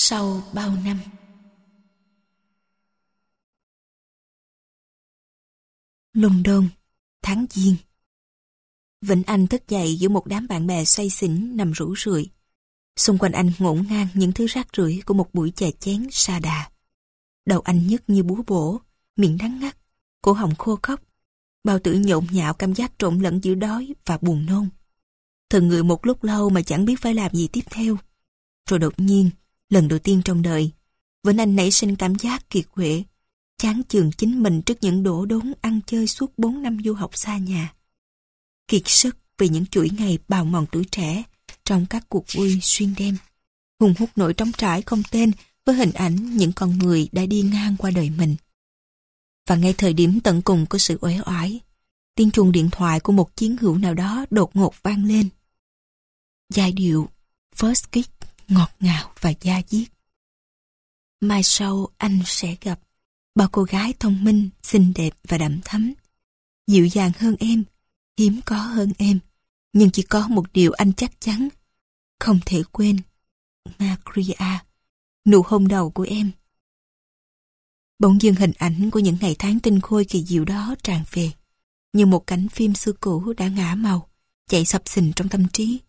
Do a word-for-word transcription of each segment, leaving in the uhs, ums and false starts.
Sau bao năm. London, tháng Giêng. Vĩnh Anh thức dậy giữa một đám bạn bè say xỉn nằm rủ rượi. Xung quanh anh ngổn ngang những thứ rác rưởi của một buổi chè chén sa đà. Đầu anh nhức như búa bổ, miệng đắng ngắt, cổ họng khô khốc, bao tử nhộn nhạo cảm giác trộn lẫn giữa đói và buồn nôn. Thần người một lúc lâu mà chẳng biết phải làm gì tiếp theo. Rồi đột nhiên, lần đầu tiên trong đời, Vĩnh Anh nảy sinh cảm giác kiệt quệ, chán chường chính mình trước những đổ đốn ăn chơi suốt bốn năm du học xa nhà. Kiệt sức vì những chuỗi ngày bào mòn tuổi trẻ trong các cuộc vui xuyên đêm, hùng hút nỗi trống trải không tên với hình ảnh những con người đã đi ngang qua đời mình. Và ngay thời điểm tận cùng của sự uể oải, tiếng chuông điện thoại của một chiến hữu nào đó đột ngột vang lên. Giai điệu First Kiss ngọt ngào và da diết. Mai sau anh sẽ gặp bao cô gái thông minh, xinh đẹp và đậm thắm, dịu dàng hơn em, hiếm có hơn em, nhưng chỉ có một điều anh chắc chắn không thể quên: Maria, nụ hôn đầu của em. Bỗng dưng hình ảnh của những ngày tháng tinh khôi kỳ diệu đó tràn về, như một cảnh phim xưa cũ đã ngả màu, chạy sập sình trong tâm trí.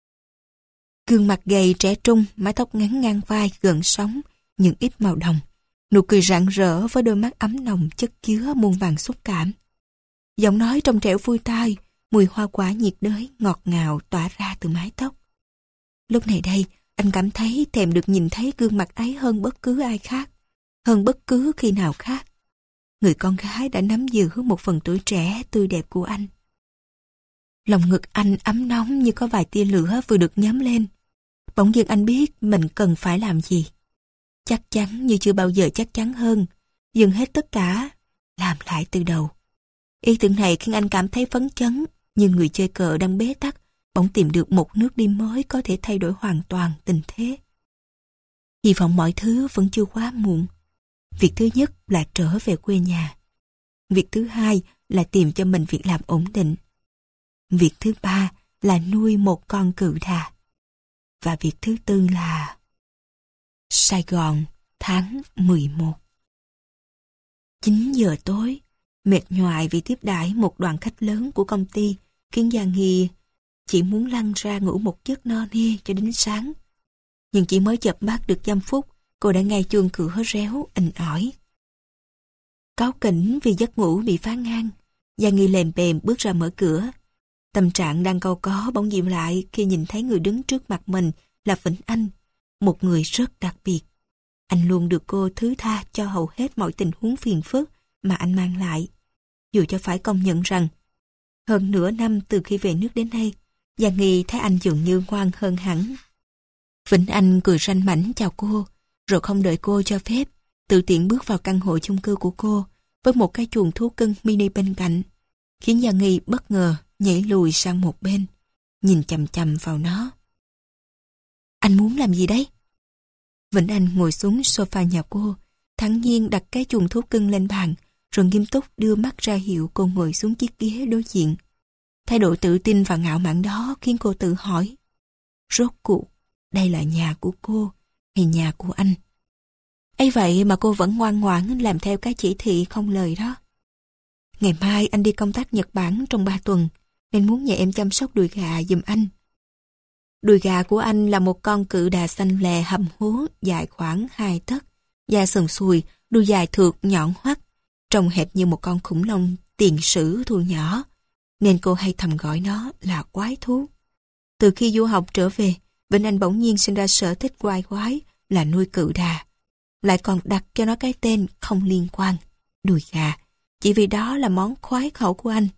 Gương mặt gầy trẻ trung, mái tóc ngắn ngang vai gợn sóng những ít màu đồng, nụ cười rạng rỡ với đôi mắt ấm nồng chất chứa muôn vàn xúc cảm. Giọng nói trong trẻo vui tai, mùi hoa quả nhiệt đới ngọt ngào tỏa ra từ mái tóc. Lúc này đây, anh cảm thấy thèm được nhìn thấy gương mặt ấy hơn bất cứ ai khác, hơn bất cứ khi nào khác. Người con gái đã nắm giữ một phần tuổi trẻ tươi đẹp của anh. Lòng ngực anh ấm nóng như có vài tia lửa vừa được nhóm lên. Bỗng dưng anh biết mình cần phải làm gì. Chắc chắn như chưa bao giờ chắc chắn hơn, dừng hết tất cả, làm lại từ đầu. Ý tưởng này khiến anh cảm thấy phấn chấn, như người chơi cờ đang bế tắc, bỗng tìm được một nước đi mới có thể thay đổi hoàn toàn tình thế. Hy vọng mọi thứ vẫn chưa quá muộn. Việc thứ nhất là trở về quê nhà. Việc thứ hai là tìm cho mình việc làm ổn định. Việc thứ ba là nuôi một con cự đà. Và việc thứ tư là... Sài Gòn, tháng mười một. chín giờ tối, mệt nhoài vì tiếp đãi một đoàn khách lớn của công ty, khiến Gia Nghi chỉ muốn lăn ra ngủ một giấc no nê cho đến sáng. Nhưng chỉ mới chợp mắt được dăm phút, cô đã nghe chuông cửa réo inh ỏi. Cáu kỉnh vì giấc ngủ bị phá ngang, Gia Nghi lèm bèm bước ra mở cửa. Tâm trạng đang cau có bỗng dịu lại khi nhìn thấy người đứng trước mặt mình là Vĩnh Anh, một người rất đặc biệt. Anh luôn được cô thứ tha cho hầu hết mọi tình huống phiền phức mà anh mang lại. Dù cho phải công nhận rằng, hơn nửa năm từ khi về nước đến nay, Gia Nghi thấy anh dường như ngoan hơn hẳn. Vĩnh Anh cười ranh mãnh chào cô, rồi không đợi cô cho phép, tự tiện bước vào căn hộ chung cư của cô với một cái chuồng thú cưng mini bên cạnh, khiến Gia Nghi bất ngờ nhảy lùi sang một bên, nhìn chằm chằm vào nó. Anh muốn làm gì đấy? Vĩnh Anh ngồi xuống sofa nhà cô, thản nhiên đặt cái chuồng thú cưng lên bàn, rồi nghiêm túc đưa mắt ra hiệu cô ngồi xuống chiếc ghế đối diện. Thái độ tự tin và ngạo mạn đó khiến cô tự hỏi, rốt cuộc đây là nhà của cô hay nhà của anh? Ấy vậy mà cô vẫn ngoan ngoãn làm theo cái chỉ thị không lời đó. Ngày mai anh đi công tác Nhật Bản trong ba tuần, nên muốn nhờ em chăm sóc đùi gà giùm anh. Đùi gà của anh là một con cự đà xanh lè hầm hố dài khoảng hai tấc, da sần sùi, đuôi dài thượt nhọn hoắt, trông hệt như một con khủng long tiền sử thu nhỏ, nên cô hay thầm gọi nó là quái thú. Từ khi du học trở về, Vĩnh Anh bỗng nhiên sinh ra sở thích quái quái là nuôi cự đà, lại còn đặt cho nó cái tên không liên quan, đùi gà, chỉ vì đó là món khoái khẩu của anh.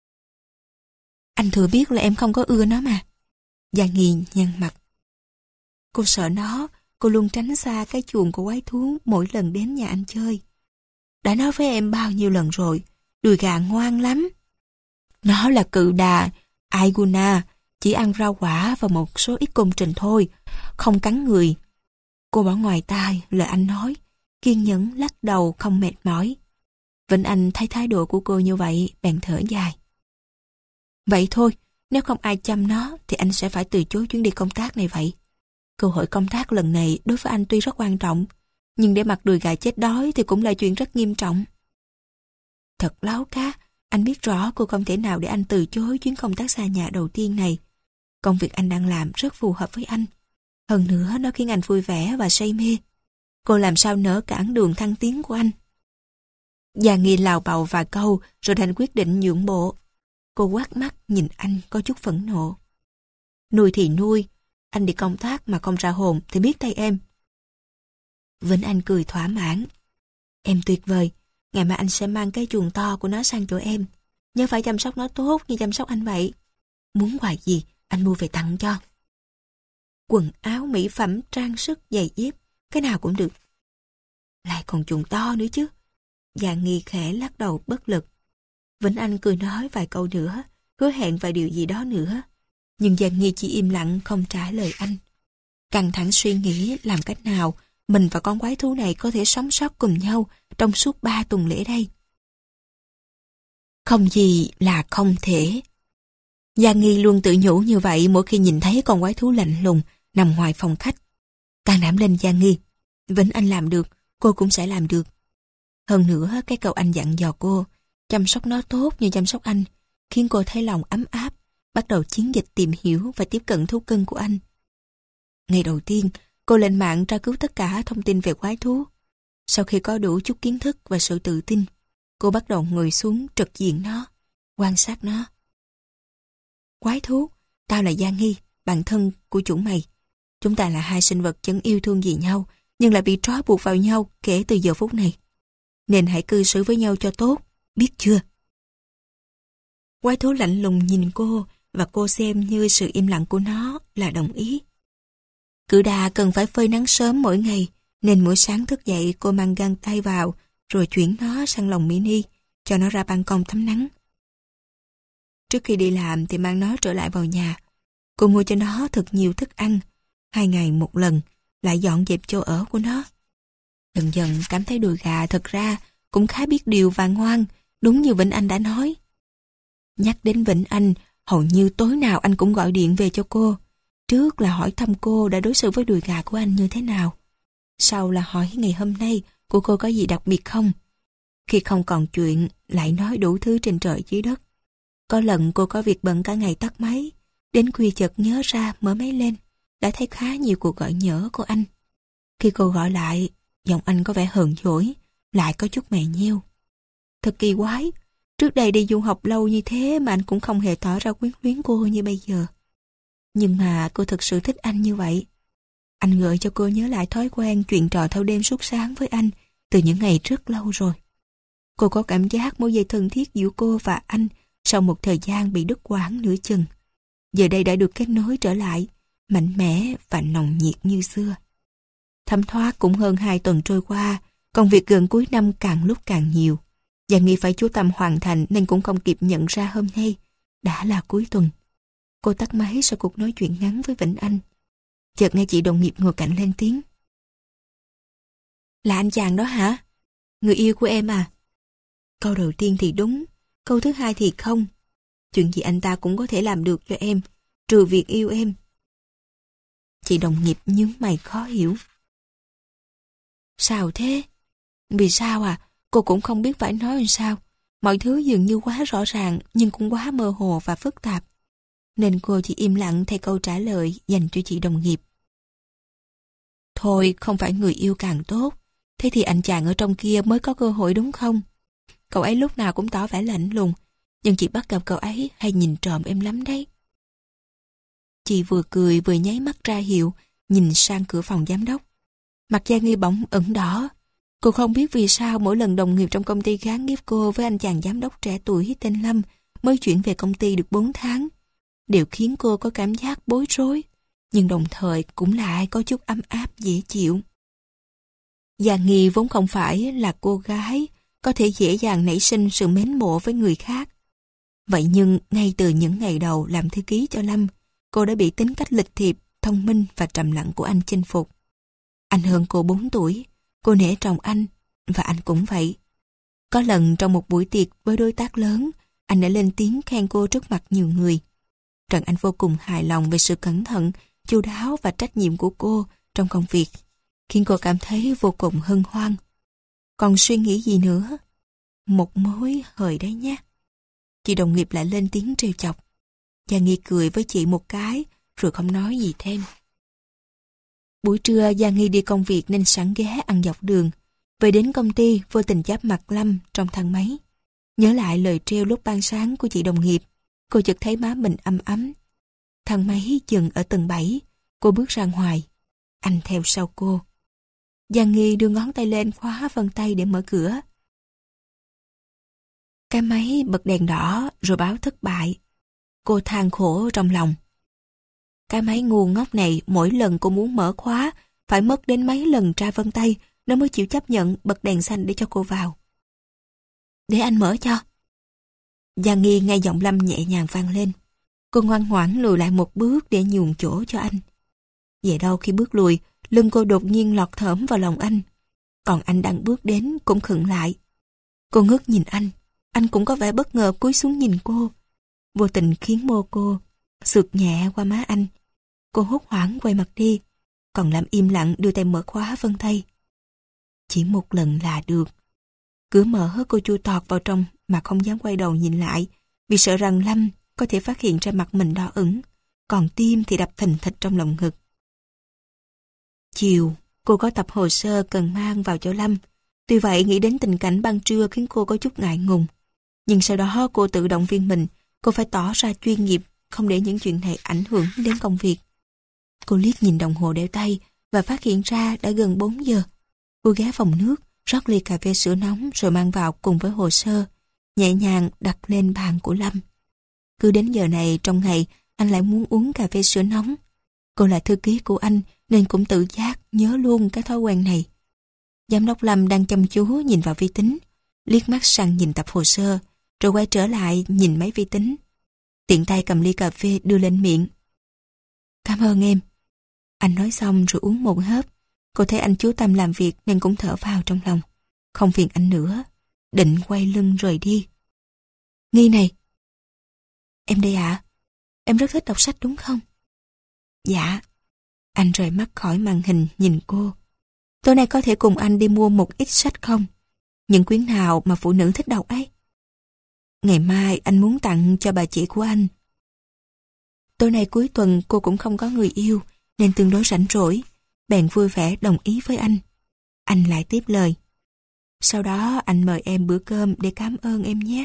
Anh thừa biết là em không có ưa nó mà. Gia Nghi nhăn mặt. Cô sợ nó, cô luôn tránh xa cái chuồng của quái thú mỗi lần đến nhà anh chơi. Đã nói với em bao nhiêu lần rồi, đùi gà ngoan lắm. Nó là cự đà Aiguna, chỉ ăn rau quả và một số ít côn trùng thôi, không cắn người. Cô bỏ ngoài tai lời anh nói, kiên nhẫn lắc đầu không mệt mỏi. Vĩnh Anh thấy thái độ của cô như vậy, bèn thở dài. Vậy thôi, nếu không ai chăm nó thì anh sẽ phải từ chối chuyến đi công tác này vậy. Cơ hội công tác lần này đối với anh tuy rất quan trọng, nhưng để mặc đùi gà chết đói thì cũng là chuyện rất nghiêm trọng. Thật láo cá, anh biết rõ cô không thể nào để anh từ chối chuyến công tác xa nhà đầu tiên này. Công việc anh đang làm rất phù hợp với anh. Hơn nữa nó khiến anh vui vẻ và say mê. Cô làm sao nỡ cản đường thăng tiến của anh. Gia Nghi lào bào vài câu rồi đành quyết định nhượng bộ. Cô quát mắt nhìn anh có chút phẫn nộ. Nuôi thì nuôi, anh đi công tác mà không ra hồn thì biết tay em. Vĩnh Anh cười thỏa mãn. Em tuyệt vời, ngày mai anh sẽ mang cái chuồng to của nó sang chỗ em. Nhớ phải chăm sóc nó tốt như chăm sóc anh vậy. Muốn quà gì, anh mua về tặng cho. Quần áo, mỹ phẩm, trang sức, giày dép, cái nào cũng được. Lại còn chuồng to nữa chứ. Gia Nghi khẽ lắc đầu bất lực. Vĩnh Anh cười nói vài câu nữa, hứa hẹn vài điều gì đó nữa. Nhưng Gia Nghi chỉ im lặng không trả lời anh. Căng thẳng suy nghĩ làm cách nào mình và con quái thú này có thể sống sót cùng nhau trong suốt ba tuần lễ đây. Không gì là không thể. Gia Nghi luôn tự nhủ như vậy mỗi khi nhìn thấy con quái thú lạnh lùng nằm ngoài phòng khách. Can đảm lên Gia Nghi. Vĩnh Anh làm được, cô cũng sẽ làm được. Hơn nữa, cái câu anh dặn dò cô, chăm sóc nó tốt như chăm sóc anh, khiến cô thấy lòng ấm áp, bắt đầu chiến dịch tìm hiểu và tiếp cận thú cưng của anh. Ngày đầu tiên, cô lên mạng tra cứu tất cả thông tin về quái thú. Sau khi có đủ chút kiến thức và sự tự tin, cô bắt đầu ngồi xuống trực diện nó, quan sát nó. Quái thú, tao là Gia Nghi, bạn thân của chủ mày. Chúng ta là hai sinh vật chẳng yêu thương gì nhau, nhưng lại bị trói buộc vào nhau kể từ giờ phút này. Nên hãy cư xử với nhau cho tốt, biết chưa? Quái thú lạnh lùng nhìn cô và cô xem như sự im lặng của nó là đồng ý. Cự đà cần phải phơi nắng sớm mỗi ngày, nên mỗi sáng thức dậy cô mang găng tay vào rồi chuyển nó sang lồng mini, cho nó ra ban công tắm nắng. Trước khi đi làm thì mang nó trở lại vào nhà. Cô mua cho nó thật nhiều thức ăn, hai ngày một lần, lại dọn dẹp chỗ ở của nó. Dần dần cảm thấy đùi gà thật ra cũng khá biết điều và ngoan, đúng như Vĩnh Anh đã nói. Nhắc đến Vĩnh Anh, hầu như tối nào anh cũng gọi điện về cho cô. Trước là hỏi thăm cô đã đối xử với đùi gà của anh như thế nào. Sau là hỏi ngày hôm nay của cô có gì đặc biệt không. Khi không còn chuyện, lại nói đủ thứ trên trời dưới đất. Có lần cô có việc bận cả ngày tắt máy, đến khuya chợt nhớ ra mở máy lên, đã thấy khá nhiều cuộc gọi nhỡ của anh. Khi cô gọi lại, giọng anh có vẻ hờn dỗi, lại có chút mè nheo. Thật kỳ quái, trước đây đi du học lâu như thế mà anh cũng không hề tỏ ra quyến luyến cô như bây giờ. Nhưng mà cô thực sự thích anh như vậy. Anh gợi cho cô nhớ lại thói quen chuyện trò thâu đêm suốt sáng với anh từ những ngày rất lâu rồi. Cô có cảm giác mối dây thân thiết giữa cô và anh sau một thời gian bị đứt quãng nửa chừng. Giờ đây đã được kết nối trở lại, mạnh mẽ và nồng nhiệt như xưa. Thấm thoát cũng hơn hai tuần trôi qua, công việc gần cuối năm càng lúc càng nhiều. Gia Nghi phải chú tâm hoàn thành nên cũng không kịp nhận ra hôm nay đã là cuối tuần. Cô tắt máy sau cuộc nói chuyện ngắn với Vĩnh Anh. Chợt nghe chị đồng nghiệp ngồi cạnh lên tiếng. Là anh chàng đó hả? Người yêu của em à? Câu đầu tiên thì đúng, câu thứ hai thì không. Chuyện gì anh ta cũng có thể làm được cho em, trừ việc yêu em. Chị đồng nghiệp nhướng mày khó hiểu. Sao thế? Vì sao à? Cô cũng không biết phải nói làm sao. Mọi thứ dường như quá rõ ràng nhưng cũng quá mơ hồ và phức tạp. Nên cô chỉ im lặng thay câu trả lời dành cho chị đồng nghiệp. Thôi, không phải người yêu càng tốt. Thế thì anh chàng ở trong kia mới có cơ hội đúng không? Cậu ấy lúc nào cũng tỏ vẻ lạnh lùng, nhưng chị bắt gặp cậu ấy hay nhìn trộm em lắm đấy. Chị vừa cười vừa nháy mắt ra hiệu, nhìn sang cửa phòng giám đốc. Mặt Gia Nghi bỗng ửng đỏ. Cô không biết vì sao mỗi lần đồng nghiệp trong công ty gán ghép cô với anh chàng giám đốc trẻ tuổi tên Lâm mới chuyển về công ty được bốn tháng, đều khiến cô có cảm giác bối rối, nhưng đồng thời cũng lại có chút ấm áp dễ chịu. Gia Nghi vốn không phải là cô gái có thể dễ dàng nảy sinh sự mến mộ với người khác. Vậy nhưng ngay từ những ngày đầu làm thư ký cho Lâm, cô đã bị tính cách lịch thiệp, thông minh và trầm lặng của anh chinh phục. Anh hơn cô bốn tuổi, cô nể trọng anh, và anh cũng vậy. Có lần trong một buổi tiệc với đối tác lớn, anh đã lên tiếng khen cô trước mặt nhiều người. Rằng anh vô cùng hài lòng về sự cẩn thận, chu đáo và trách nhiệm của cô trong công việc khiến cô cảm thấy vô cùng hân hoan. Còn suy nghĩ gì nữa? Một mối hời đấy nhé. Chị đồng nghiệp lại lên tiếng trêu chọc. Gia Nghi cười với chị một cái rồi không nói gì thêm. Buổi trưa Gia Nghi đi công việc nên sẵn ghé ăn dọc đường. Về đến công ty vô tình giáp mặt Lâm trong thang máy. Nhớ lại lời trêu lúc ban sáng của chị đồng nghiệp, cô chợt thấy má mình ấm ấm. Thang máy dừng ở tầng bảy, cô bước ra ngoài. Anh theo sau cô. Gia Nghi đưa ngón tay lên khóa vân tay để mở cửa. Cái máy bật đèn đỏ rồi báo thất bại. Cô than khổ trong lòng. Cái máy ngu ngốc này mỗi lần cô muốn mở khóa phải mất đến mấy lần tra vân tay nó mới chịu chấp nhận bật đèn xanh để cho cô vào. Để anh mở cho. Gia Nghi nghe giọng Lâm nhẹ nhàng vang lên. Cô ngoan ngoãn lùi lại một bước để nhường chỗ cho anh. Vậy đâu khi bước lùi, lưng cô đột nhiên lọt thởm vào lòng anh. Còn anh đang bước đến cũng khựng lại. Cô ngước nhìn anh. Anh cũng có vẻ bất ngờ cúi xuống nhìn cô. Vô tình khiến môi cô sượt nhẹ qua má anh. Cô hốt hoảng quay mặt đi. Còn Lâm im lặng đưa tay mở khóa vân tay. Chỉ một lần là được. Cửa mở cô chui tọt vào trong mà không dám quay đầu nhìn lại vì sợ rằng Lâm có thể phát hiện ra mặt mình đỏ ửng, còn tim thì đập thình thịch trong lòng ngực. Chiều, cô có tập hồ sơ cần mang vào cho Lâm. Tuy vậy nghĩ đến tình cảnh ban trưa khiến cô có chút ngại ngùng. Nhưng sau đó cô tự động viên mình, cô phải tỏ ra chuyên nghiệp, không để những chuyện này ảnh hưởng đến công việc. Cô liếc nhìn đồng hồ đeo tay và phát hiện ra đã gần bốn giờ. Cô ghé phòng nước, rót ly cà phê sữa nóng rồi mang vào cùng với hồ sơ, nhẹ nhàng đặt lên bàn của Lâm. Cứ đến giờ này trong ngày, anh lại muốn uống cà phê sữa nóng. Cô là thư ký của anh nên cũng tự giác nhớ luôn cái thói quen này. Giám đốc Lâm đang chăm chú nhìn vào vi tính, liếc mắt sang nhìn tập hồ sơ, rồi quay trở lại nhìn máy vi tính. Tiện tay cầm ly cà phê đưa lên miệng. Cảm ơn em. Anh nói xong rồi uống một hớp. Cô thấy anh chú tâm làm việc nên cũng thở vào trong lòng. Không phiền anh nữa. Định quay lưng rời đi. Nghi này. Em đây ạ. À? Em rất thích đọc sách đúng không? Dạ. Anh rời mắt khỏi màn hình nhìn cô. Tối nay có thể cùng anh đi mua một ít sách không? Những quyển nào mà phụ nữ thích đọc ấy? Ngày mai anh muốn tặng cho bà chị của anh. Tối nay cuối tuần cô cũng không có người yêu nên tương đối rảnh rỗi. Bèn vui vẻ đồng ý với anh. Anh lại tiếp lời. Sau đó anh mời em bữa cơm để cảm ơn em nhé.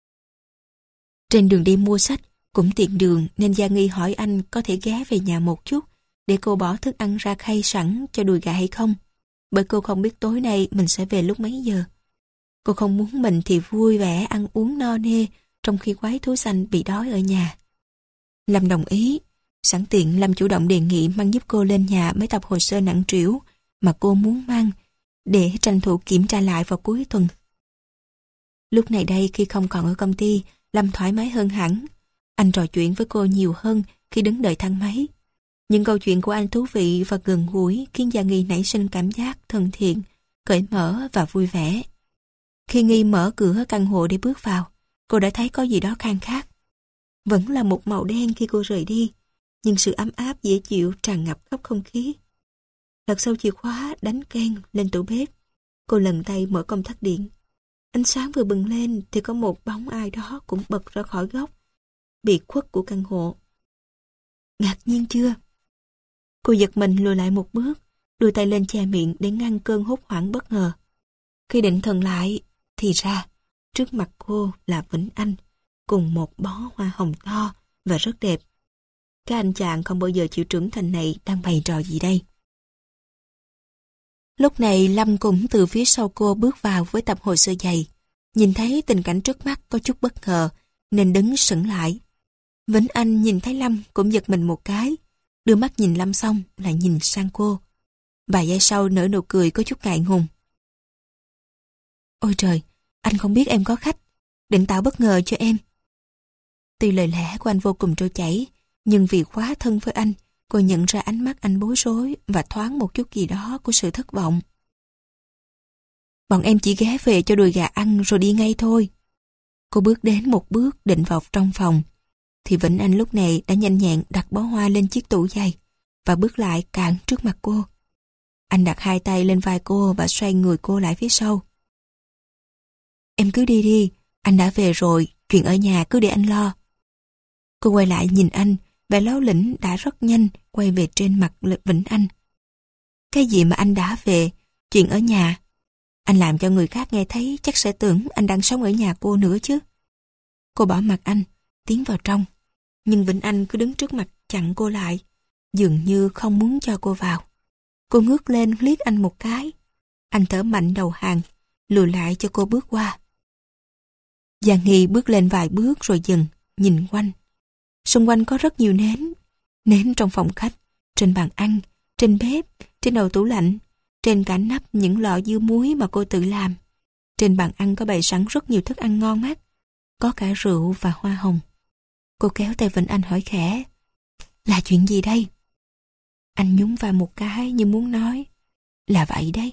Trên đường đi mua sách cũng tiện đường nên Gia Nghi hỏi anh có thể ghé về nhà một chút để cô bỏ thức ăn ra khay sẵn cho đùi gà hay không. Bởi cô không biết tối nay mình sẽ về lúc mấy giờ. Cô không muốn mình thì vui vẻ ăn uống no nê trong khi quái thú xanh bị đói ở nhà. Lâm đồng ý. Sẵn tiện Lâm chủ động đề nghị mang giúp cô lên nhà mấy tập hồ sơ nặng trĩu mà cô muốn mang để tranh thủ kiểm tra lại vào cuối tuần. Lúc này đây khi không còn ở công ty, Lâm thoải mái hơn hẳn. Anh trò chuyện với cô nhiều hơn khi đứng đợi thang máy. Những câu chuyện của anh thú vị và gần gũi khiến Gia Nghi nảy sinh cảm giác thân thiện, cởi mở và vui vẻ. Khi Nghi mở cửa căn hộ để bước vào, cô đã thấy có gì đó khang khác. Vẫn là một màu đen khi cô rời đi, nhưng sự ấm áp dễ chịu tràn ngập khắp không khí. Lật sâu chìa khóa đánh keng lên tủ bếp. Cô lần tay mở công tắc điện. Ánh sáng vừa bừng lên thì có một bóng ai đó cũng bật ra khỏi góc bị khuất của căn hộ. Ngạc nhiên chưa? Cô giật mình lùi lại một bước, đưa tay lên che miệng để ngăn cơn hốt hoảng bất ngờ. Khi định thần lại, thì ra trước mặt cô là Vĩnh Anh cùng một bó hoa hồng to và rất đẹp. Cái anh chàng không bao giờ chịu trưởng thành này đang bày trò gì đây? Lúc này Lâm cũng từ phía sau cô bước vào với tập hồ sơ dày. Nhìn thấy tình cảnh trước mắt có chút bất ngờ nên đứng sững lại. Vĩnh Anh nhìn thấy Lâm cũng giật mình một cái, đưa mắt nhìn Lâm xong lại nhìn sang cô. Vài giây sau nở nụ cười có chút ngại ngùng. Ôi trời, anh không biết em có khách, định tạo bất ngờ cho em. Tuy lời lẽ của anh vô cùng trôi chảy, nhưng vì quá thân với anh, cô nhận ra ánh mắt anh bối rối và thoáng một chút gì đó của sự thất vọng. Bọn em chỉ ghé về cho đùi gà ăn rồi đi ngay thôi. Cô bước đến một bước định vào trong phòng, thì Vĩnh Anh lúc này đã nhanh nhẹn đặt bó hoa lên chiếc tủ giày. và bước lại cản trước mặt cô. Anh đặt hai tay lên vai cô và xoay người cô lại phía sau. Em cứ đi đi, anh đã về rồi, chuyện ở nhà cứ để anh lo. Cô quay lại nhìn anh, vẻ láu lĩnh đã rất nhanh quay về trên mặt Vĩnh Anh. Cái gì mà anh đã về, chuyện ở nhà. Anh làm cho người khác nghe thấy chắc sẽ tưởng anh đang sống ở nhà cô nữa chứ. Cô bỏ mặt anh, tiến vào trong. Nhưng Vĩnh Anh cứ đứng trước mặt chặn cô lại, dường như không muốn cho cô vào. Cô ngước lên liếc anh một cái. Anh thở mạnh đầu hàng, lùi lại cho cô bước qua. Giang Nghi bước lên vài bước rồi dừng, nhìn quanh. Xung quanh có rất nhiều nến. Nến trong phòng khách, trên bàn ăn, trên bếp, trên đầu tủ lạnh, trên cả nắp những lọ dưa muối mà cô tự làm. Trên bàn ăn có bày sẵn rất nhiều thức ăn ngon mắt, có cả rượu và hoa hồng. Cô kéo tay Vĩnh Anh hỏi khẽ, là chuyện gì đây? Anh nhún vào một cái như muốn nói, là vậy đấy.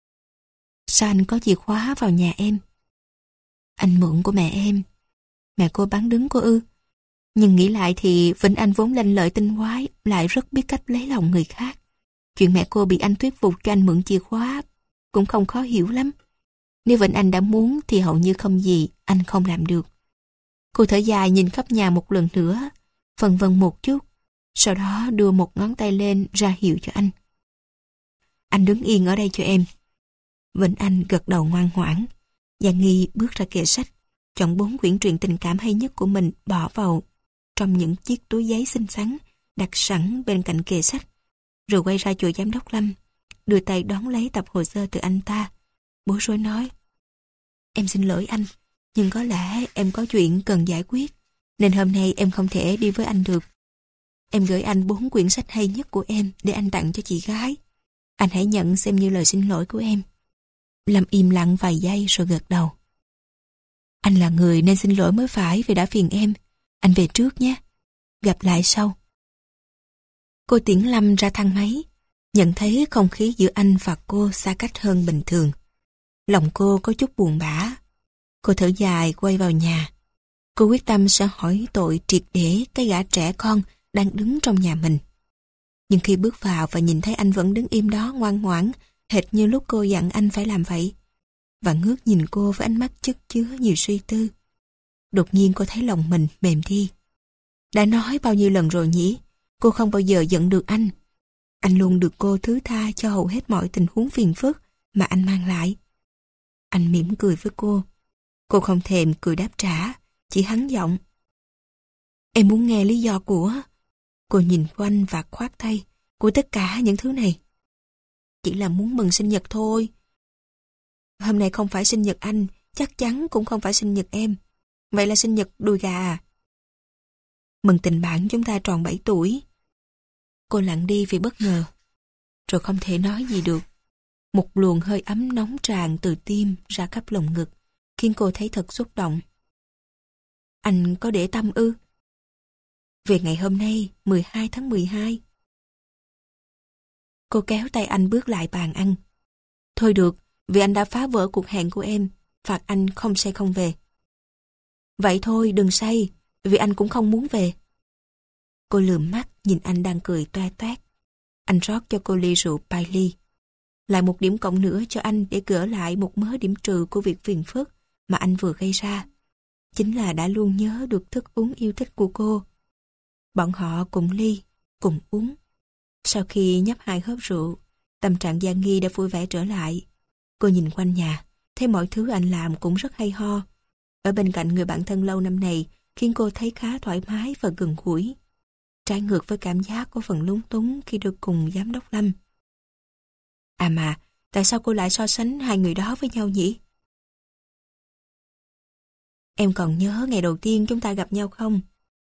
Sao anh có chìa khóa vào nhà em? Anh mượn của mẹ em. Mẹ cô bán đứng cô ư? Nhưng nghĩ lại thì Vĩnh Anh vốn lanh lợi tinh quái, lại rất biết cách lấy lòng người khác. Chuyện mẹ cô bị anh thuyết phục cho anh mượn chìa khóa cũng không khó hiểu lắm. Nếu Vĩnh Anh đã muốn thì hầu như không gì anh không làm được. Cô thở dài nhìn khắp nhà một lần nữa, phân vân một chút, sau đó đưa một ngón tay lên ra hiệu cho anh. Anh đứng yên ở đây cho em. Vĩnh Anh gật đầu ngoan ngoãn. Giang Nghi bước ra kệ sách, chọn bốn quyển truyện tình cảm hay nhất của mình bỏ vào trong những chiếc túi giấy xinh xắn đặt sẵn bên cạnh kệ sách, rồi quay ra chỗ giám đốc Lâm, đưa tay đón lấy tập hồ sơ từ anh ta. Bối rối nói, em xin lỗi anh, nhưng có lẽ em có chuyện cần giải quyết, nên hôm nay em không thể đi với anh được. Em gửi anh bốn quyển sách hay nhất của em để anh tặng cho chị gái. Anh hãy nhận xem như lời xin lỗi của em. Lâm im lặng vài giây rồi gật đầu. Anh là người nên xin lỗi mới phải vì đã phiền em. Anh về trước nhé. Gặp lại sau. Cô tiễn Lâm ra thang máy, nhận thấy không khí giữa anh và cô xa cách hơn bình thường. Lòng cô có chút buồn bã. Cô thở dài quay vào nhà. Cô quyết tâm sẽ hỏi tội triệt để cái gã trẻ con đang đứng trong nhà mình. Nhưng khi bước vào và nhìn thấy anh vẫn đứng im đó ngoan ngoãn, hệt như lúc cô dặn anh phải làm vậy, và ngước nhìn cô với ánh mắt chất chứa nhiều suy tư, đột nhiên cô thấy lòng mình mềm đi. Đã nói bao nhiêu lần rồi nhỉ, cô không bao giờ giận được anh. Anh luôn được cô thứ tha cho hầu hết mọi tình huống phiền phức mà anh mang lại. Anh mỉm cười với cô. Cô không thèm cười đáp trả, chỉ hắn giọng. Em muốn nghe lý do của... Cô nhìn quanh và khoát tay. Của tất cả những thứ này. Chỉ là muốn mừng sinh nhật thôi. Hôm nay không phải sinh nhật anh, chắc chắn cũng không phải sinh nhật em. Vậy là sinh nhật đùi gà à? Mừng tình bạn chúng ta tròn bảy tuổi. Cô lặng đi vì bất ngờ, rồi không thể nói gì được. Một luồng hơi ấm nóng tràn từ tim ra khắp lồng ngực, khiến cô thấy thật xúc động. Anh có để tâm ư? Về ngày hôm nay, mười hai tháng mười hai. Cô kéo tay anh bước lại bàn ăn. Thôi được, vì anh đã phá vỡ cuộc hẹn của em, phạt anh không say không về. Vậy thôi, đừng say, vì anh cũng không muốn về. Cô lườm mắt nhìn anh đang cười toe toét. Anh rót cho cô ly rượu Bailey. Lại một điểm cộng nữa cho anh để gỡ lại một mớ điểm trừ của việc phiền phức mà anh vừa gây ra. Chính là đã luôn nhớ được thức uống yêu thích của cô. Bọn họ cùng ly, cùng uống. Sau khi nhấp hai hớp rượu, tâm trạng Giang Nghi đã vui vẻ trở lại. Cô nhìn quanh nhà, thấy mọi thứ anh làm cũng rất hay ho. Ở bên cạnh người bạn thân lâu năm này khiến cô thấy khá thoải mái và gần gũi. Trái ngược với cảm giác có phần lúng túng khi được cùng giám đốc Lâm. À mà, tại sao cô lại so sánh hai người đó với nhau nhỉ? Em còn nhớ ngày đầu tiên chúng ta gặp nhau không?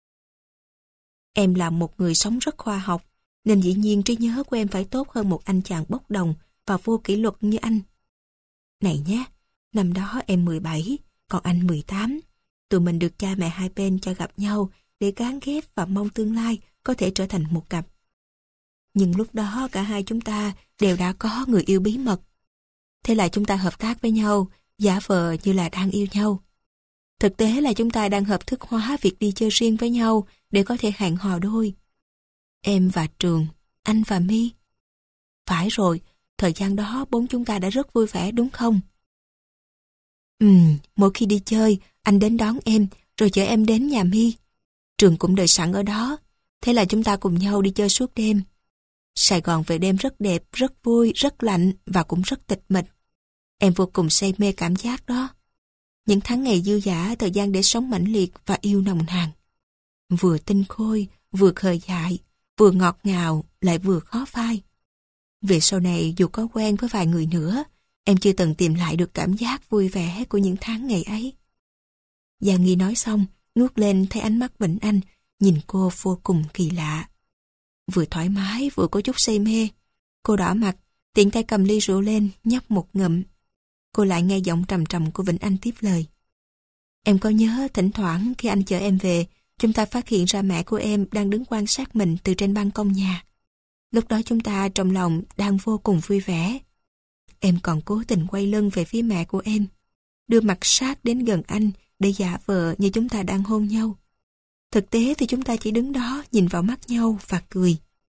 Em là một người sống rất khoa học, nên dĩ nhiên trí nhớ của em phải tốt hơn một anh chàng bốc đồng và vô kỷ luật như anh. Này nhé, năm đó em mười bảy, còn anh mười tám. Tụi mình được cha mẹ hai bên cho gặp nhau để gán ghép và mong tương lai có thể trở thành một cặp. Nhưng lúc đó cả hai chúng ta đều đã có người yêu bí mật. Thế là chúng ta hợp tác với nhau, giả vờ như là đang yêu nhau. Thực tế là chúng ta đang hợp thức hóa việc đi chơi riêng với nhau để có thể hẹn hò đôi. Em và Trường, anh và My. Phải rồi, thời gian đó bốn chúng ta đã rất vui vẻ đúng không? Ừ, mỗi khi đi chơi, anh đến đón em, rồi chở em đến nhà My. Trường cũng đợi sẵn ở đó, thế là chúng ta cùng nhau đi chơi suốt đêm. Sài Gòn về đêm rất đẹp, rất vui, rất lạnh và cũng rất tịch mịch. Em vô cùng say mê cảm giác đó. Những tháng ngày dư dả, thời gian để sống mãnh liệt và yêu nồng nàn. Vừa tinh khôi, vừa khờ dại, vừa ngọt ngào, lại vừa khó phai. Về sau này dù có quen với vài người nữa, em chưa từng tìm lại được cảm giác vui vẻ của những tháng ngày ấy. Gia Nghi nói xong, ngước lên thấy ánh mắt Vĩnh Anh, nhìn cô vô cùng kỳ lạ. Vừa thoải mái vừa có chút say mê. Cô đỏ mặt, tiện tay cầm ly rượu lên, nhấp một ngụm. Cô lại nghe giọng trầm trầm của Vĩnh Anh tiếp lời. Em có nhớ thỉnh thoảng khi anh chở em về, chúng ta phát hiện ra mẹ của em đang đứng quan sát mình từ trên ban công nhà. Lúc đó chúng ta trong lòng đang vô cùng vui vẻ. Em còn cố tình quay lưng về phía mẹ của em, đưa mặt sát đến gần anh để giả vờ như chúng ta đang hôn nhau. Thực tế thì chúng ta chỉ đứng đó nhìn vào mắt nhau và cười.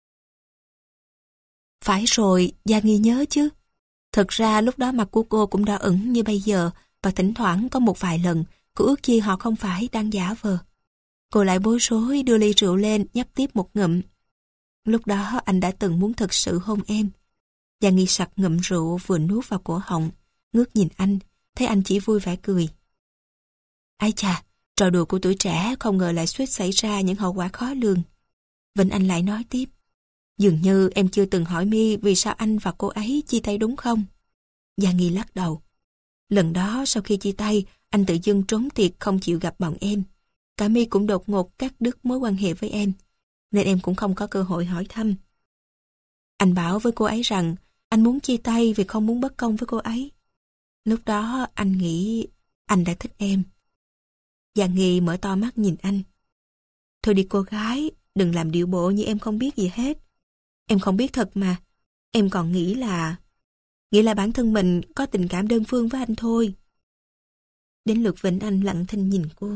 Phải rồi, Gia Nghi nhớ chứ. Thật ra lúc đó mặt của cô cũng đỏ ửng như bây giờ và thỉnh thoảng có một vài lần cô ước chi họ không phải đang giả vờ. Cô lại bối rối đưa ly rượu lên nhấp tiếp một ngụm. Lúc đó anh đã từng muốn thực sự hôn em. Gia Nghi sặc ngụm rượu vừa nuốt vào cổ họng, ngước nhìn anh, thấy anh chỉ vui vẻ cười. Ái chà, trò đùa của tuổi trẻ không ngờ lại suýt xảy ra những hậu quả khó lường. Vĩnh Anh lại nói tiếp. Dường như em chưa từng hỏi My vì sao anh và cô ấy chia tay đúng không? Gia Nghi lắc đầu. Lần đó sau khi chia tay, anh tự dưng trốn tiệc không chịu gặp bọn em. Cả My cũng đột ngột cắt đứt mối quan hệ với em, nên em cũng không có cơ hội hỏi thăm. Anh bảo với cô ấy rằng anh muốn chia tay vì không muốn bất công với cô ấy. Lúc đó anh nghĩ anh đã thích em. Gia Nghi mở to mắt nhìn anh. Thôi đi cô gái, đừng làm điệu bộ như em không biết gì hết. Em không biết thật mà. Em còn nghĩ là... Nghĩ là bản thân mình có tình cảm đơn phương với anh thôi. Đến lượt Vĩnh Anh lặng thinh nhìn cô.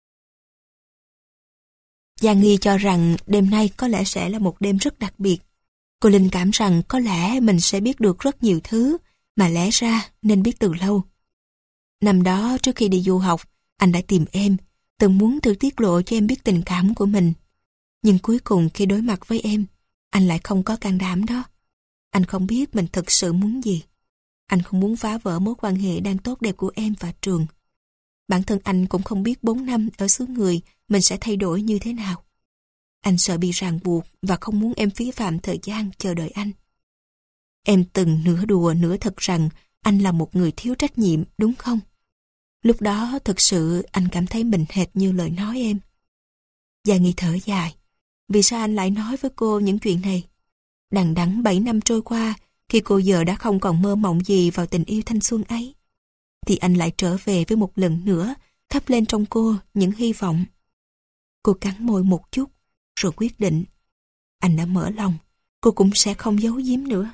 Gia Nghi cho rằng đêm nay có lẽ sẽ là một đêm rất đặc biệt. Cô linh cảm rằng có lẽ mình sẽ biết được rất nhiều thứ mà lẽ ra nên biết từ lâu. Năm đó trước khi đi du học, anh đã tìm em, từng muốn tự tiết lộ cho em biết tình cảm của mình. Nhưng cuối cùng khi đối mặt với em, anh lại không có can đảm đó. Anh không biết mình thực sự muốn gì. Anh không muốn phá vỡ mối quan hệ đang tốt đẹp của em và Trường. Bản thân anh cũng không biết bốn năm ở xứ người mình sẽ thay đổi như thế nào. Anh sợ bị ràng buộc và không muốn em phí phạm thời gian chờ đợi anh. Em từng nửa đùa nửa thật rằng anh là một người thiếu trách nhiệm, đúng không? Lúc đó thực sự anh cảm thấy mình hệt như lời nói em. Gia Nghi thở dài. Vì sao anh lại nói với cô những chuyện này? Đằng đẵng bảy năm trôi qua, khi cô giờ đã không còn mơ mộng gì vào tình yêu thanh xuân ấy, thì anh lại trở về với một lần nữa, thắp lên trong cô những hy vọng. Cô cắn môi một chút, rồi quyết định. Anh đã mở lòng, cô cũng sẽ không giấu giếm nữa.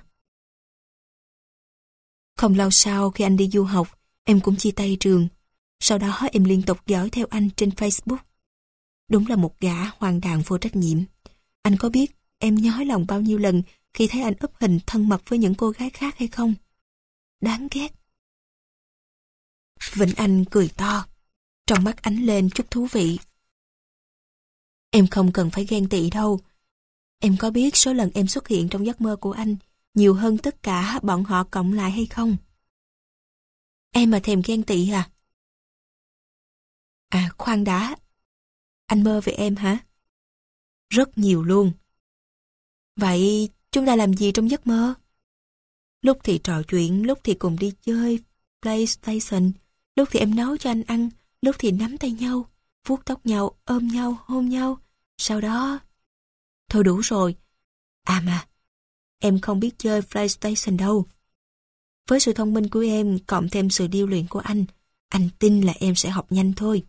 Không lâu sau khi anh đi du học, em cũng chia tay Trường. Sau đó em liên tục dõi theo anh trên Facebook. Đúng là một gã hoàn toàn vô trách nhiệm. Anh có biết em nhói lòng bao nhiêu lần khi thấy anh úp hình thân mật với những cô gái khác hay không? Đáng ghét. Vĩnh Anh cười to, trong mắt ánh lên chút thú vị. Em không cần phải ghen tị đâu. Em có biết số lần em xuất hiện trong giấc mơ của anh nhiều hơn tất cả bọn họ cộng lại hay không? Em mà thèm ghen tị à? À khoan đã. Anh mơ về em hả? Rất nhiều luôn. Vậy chúng ta làm gì trong giấc mơ? Lúc thì trò chuyện, lúc thì cùng đi chơi PlayStation, lúc thì em nấu cho anh ăn, lúc thì nắm tay nhau, vuốt tóc nhau, ôm nhau, hôn nhau. Sau đó... Thôi đủ rồi. À mà, em không biết chơi PlayStation đâu. Với sự thông minh của em, cộng thêm sự điêu luyện của anh, anh tin là em sẽ học nhanh thôi.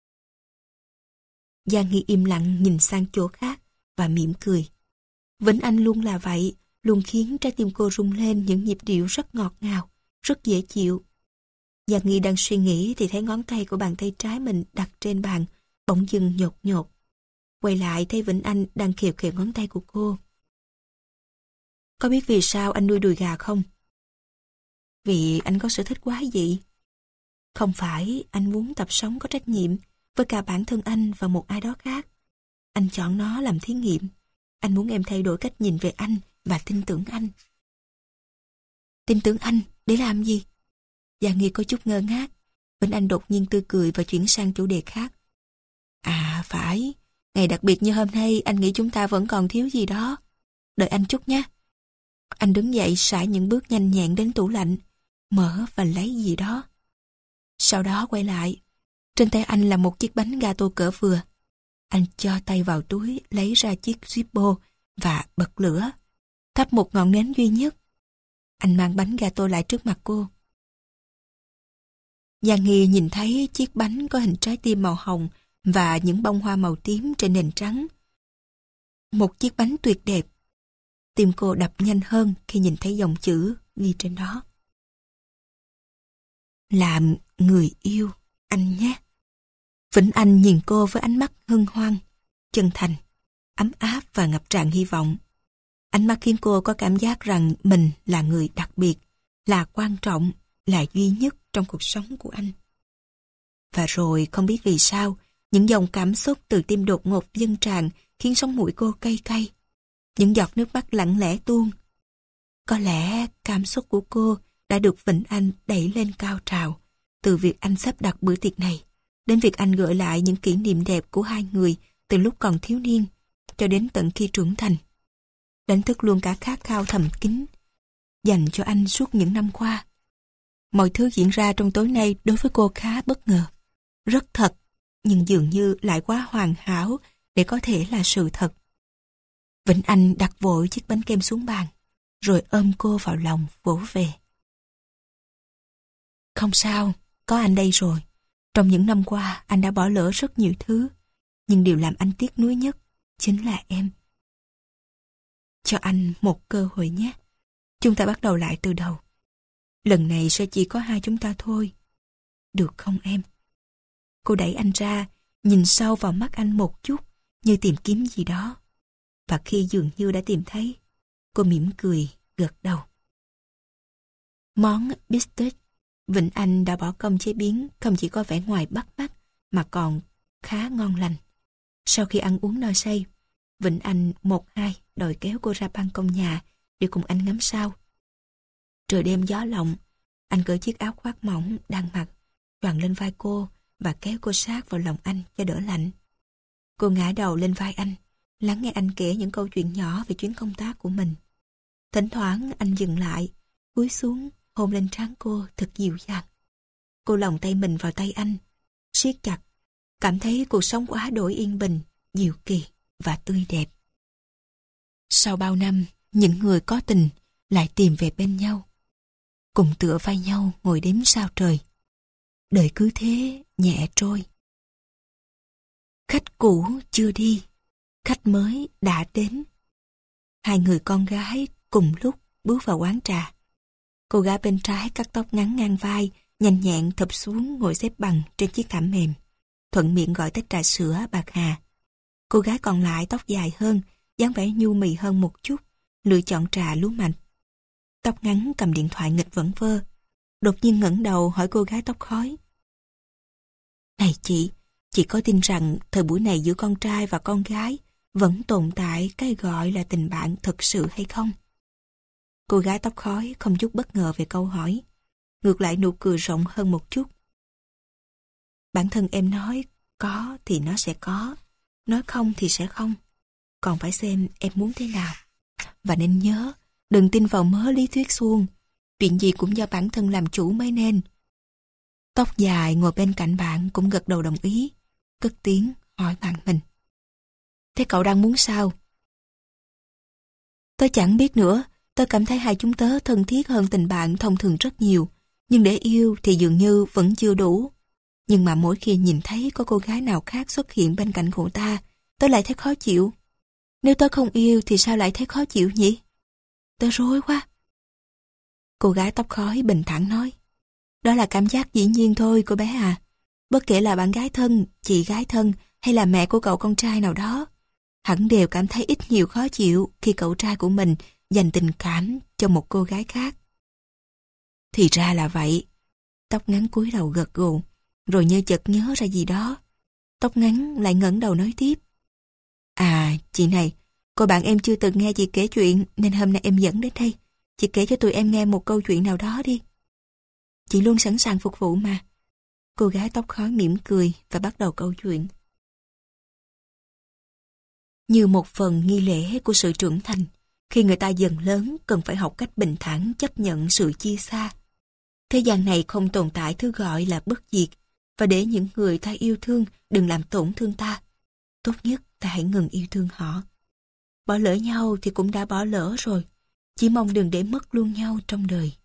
Gia Nghi im lặng nhìn sang chỗ khác và mỉm cười. Vĩnh Anh luôn là vậy, luôn khiến trái tim cô rung lên những nhịp điệu rất ngọt ngào, rất dễ chịu. Gia Nghi đang suy nghĩ thì thấy ngón tay của bàn tay trái mình đặt trên bàn, bỗng dưng nhột nhột. Quay lại thấy Vĩnh Anh đang khều khều ngón tay của cô. Có biết vì sao anh nuôi đùi gà không? Vì anh có sở thích quái dị. Không phải anh muốn tập sống có trách nhiệm với cả bản thân anh và một ai đó khác. Anh chọn nó làm thí nghiệm. Anh muốn em thay đổi cách nhìn về anh và tin tưởng anh. Tin tưởng anh để làm gì? Giang Nghi có chút ngơ ngác. Vĩnh Anh đột nhiên tươi cười và chuyển sang chủ đề khác. À phải, ngày đặc biệt như hôm nay anh nghĩ chúng ta vẫn còn thiếu gì đó. Đợi anh chút nhé. Anh đứng dậy sải những bước nhanh nhẹn đến tủ lạnh, mở và lấy gì đó. Sau đó quay lại. Trên tay anh là một chiếc bánh gato cỡ vừa. Anh cho tay vào túi lấy ra chiếc Zippo và bật lửa. Thắp một ngọn nến duy nhất. Anh mang bánh gato lại trước mặt cô. Giang Nghi nhìn thấy chiếc bánh có hình trái tim màu hồng và những bông hoa màu tím trên nền trắng. Một chiếc bánh tuyệt đẹp. Tim cô đập nhanh hơn khi nhìn thấy dòng chữ ghi trên đó. Làm người yêu anh nhé. Vĩnh Anh nhìn cô với ánh mắt hân hoan, chân thành, ấm áp và ngập tràn hy vọng. Ánh mắt khiến cô có cảm giác rằng mình là người đặc biệt, là quan trọng, là duy nhất trong cuộc sống của anh. Và rồi không biết vì sao, những dòng cảm xúc từ tim đột ngột dâng tràn khiến sống mũi cô cay cay. Những giọt nước mắt lặng lẽ tuôn. Có lẽ cảm xúc của cô đã được Vĩnh Anh đẩy lên cao trào, từ việc anh sắp đặt bữa tiệc này, đến việc anh gợi lại những kỷ niệm đẹp của hai người từ lúc còn thiếu niên, cho đến tận khi trưởng thành. Đánh thức luôn cả khát khao thầm kín dành cho anh suốt những năm qua. Mọi thứ diễn ra trong tối nay đối với cô khá bất ngờ. Rất thật, nhưng dường như lại quá hoàn hảo để có thể là sự thật. Vĩnh Anh đặt vội chiếc bánh kem xuống bàn, rồi ôm cô vào lòng vỗ về. Không sao, có anh đây rồi. Trong những năm qua, anh đã bỏ lỡ rất nhiều thứ, nhưng điều làm anh tiếc nuối nhất chính là em. Cho anh một cơ hội nhé. Chúng ta bắt đầu lại từ đầu. Lần này sẽ chỉ có hai chúng ta thôi. Được không em? Cô đẩy anh ra, nhìn sâu vào mắt anh một chút, như tìm kiếm gì đó. Và khi dường như đã tìm thấy, cô mỉm cười, gật đầu. Món bistec Vĩnh Anh đã bỏ công chế biến không chỉ có vẻ ngoài bắt mắt mà còn khá ngon lành. Sau khi ăn uống no say, Vĩnh Anh một hai đòi kéo cô ra ban công nhà để cùng anh ngắm sao. Trời đêm gió lộng, anh cởi chiếc áo khoác mỏng đang mặc, choàng lên vai cô và kéo cô sát vào lòng anh cho đỡ lạnh. Cô ngã đầu lên vai anh, lắng nghe anh kể những câu chuyện nhỏ về chuyến công tác của mình. Thỉnh thoảng anh dừng lại, cúi xuống hôn lên trán cô thật dịu dàng. Cô lồng tay mình vào tay anh, siết chặt, cảm thấy cuộc sống quá đổi yên bình, diệu kỳ và tươi đẹp. Sau bao năm, những người có tình lại tìm về bên nhau, cùng tựa vai nhau ngồi đếm sao trời. Đời cứ thế nhẹ trôi. Khách cũ chưa đi, khách mới đã đến. Hai người con gái cùng lúc bước vào quán trà. Cô gái bên trái cắt tóc ngắn ngang vai, nhanh nhẹn thụp xuống ngồi xếp bằng trên chiếc thảm mềm, thuận miệng gọi tách trà sữa bạc hà. Cô gái còn lại tóc dài hơn, dáng vẻ nhu mì hơn một chút, lựa chọn trà lúa mạch. Tóc ngắn cầm điện thoại nghịch vẩn vơ, đột nhiên ngẩng đầu hỏi cô gái tóc khói. Này chị, chị có tin rằng thời buổi này giữa con trai và con gái vẫn tồn tại cái gọi là tình bạn thực sự hay không? Cô gái tóc khói không chút bất ngờ về câu hỏi, ngược lại nụ cười rộng hơn một chút. Bản thân em nói có thì nó sẽ có, nói không thì sẽ không. Còn phải xem em muốn thế nào. Và nên nhớ, đừng tin vào mớ lý thuyết suông. Chuyện gì cũng do bản thân làm chủ mới nên. Tóc dài ngồi bên cạnh bạn cũng gật đầu đồng ý, cất tiếng hỏi bạn mình. Thế cậu đang muốn sao? Tớ chẳng biết nữa. Tớ cảm thấy hai chúng tớ thân thiết hơn tình bạn thông thường rất nhiều. Nhưng để yêu thì dường như vẫn chưa đủ. Nhưng mà mỗi khi nhìn thấy có cô gái nào khác xuất hiện bên cạnh cậu ta, tớ lại thấy khó chịu. Nếu tớ không yêu thì sao lại thấy khó chịu nhỉ? Tớ rối quá. Cô gái tóc khói bình thản nói. Đó là cảm giác dĩ nhiên thôi cô bé à. Bất kể là bạn gái thân, chị gái thân hay là mẹ của cậu con trai nào đó, hẳn đều cảm thấy ít nhiều khó chịu khi cậu trai của mình dành tình cảm cho một cô gái khác. Thì ra là vậy. Tóc ngắn cúi đầu gật gù, rồi như chợt nhớ ra gì đó. Tóc ngắn lại ngẩng đầu nói tiếp. À, chị này, cô bạn em chưa từng nghe chị kể chuyện nên hôm nay em dẫn đến đây. Chị kể cho tụi em nghe một câu chuyện nào đó đi. Chị luôn sẵn sàng phục vụ mà. Cô gái tóc khói mỉm cười và bắt đầu câu chuyện. Như một phần nghi lễ của sự trưởng thành, khi người ta dần lớn cần phải học cách bình thản chấp nhận sự chia xa. Thế gian này không tồn tại thứ gọi là bất diệt, và để những người ta yêu thương đừng làm tổn thương ta, tốt nhất ta hãy ngừng yêu thương họ. Bỏ lỡ nhau thì cũng đã bỏ lỡ rồi, chỉ mong đừng để mất luôn nhau trong đời.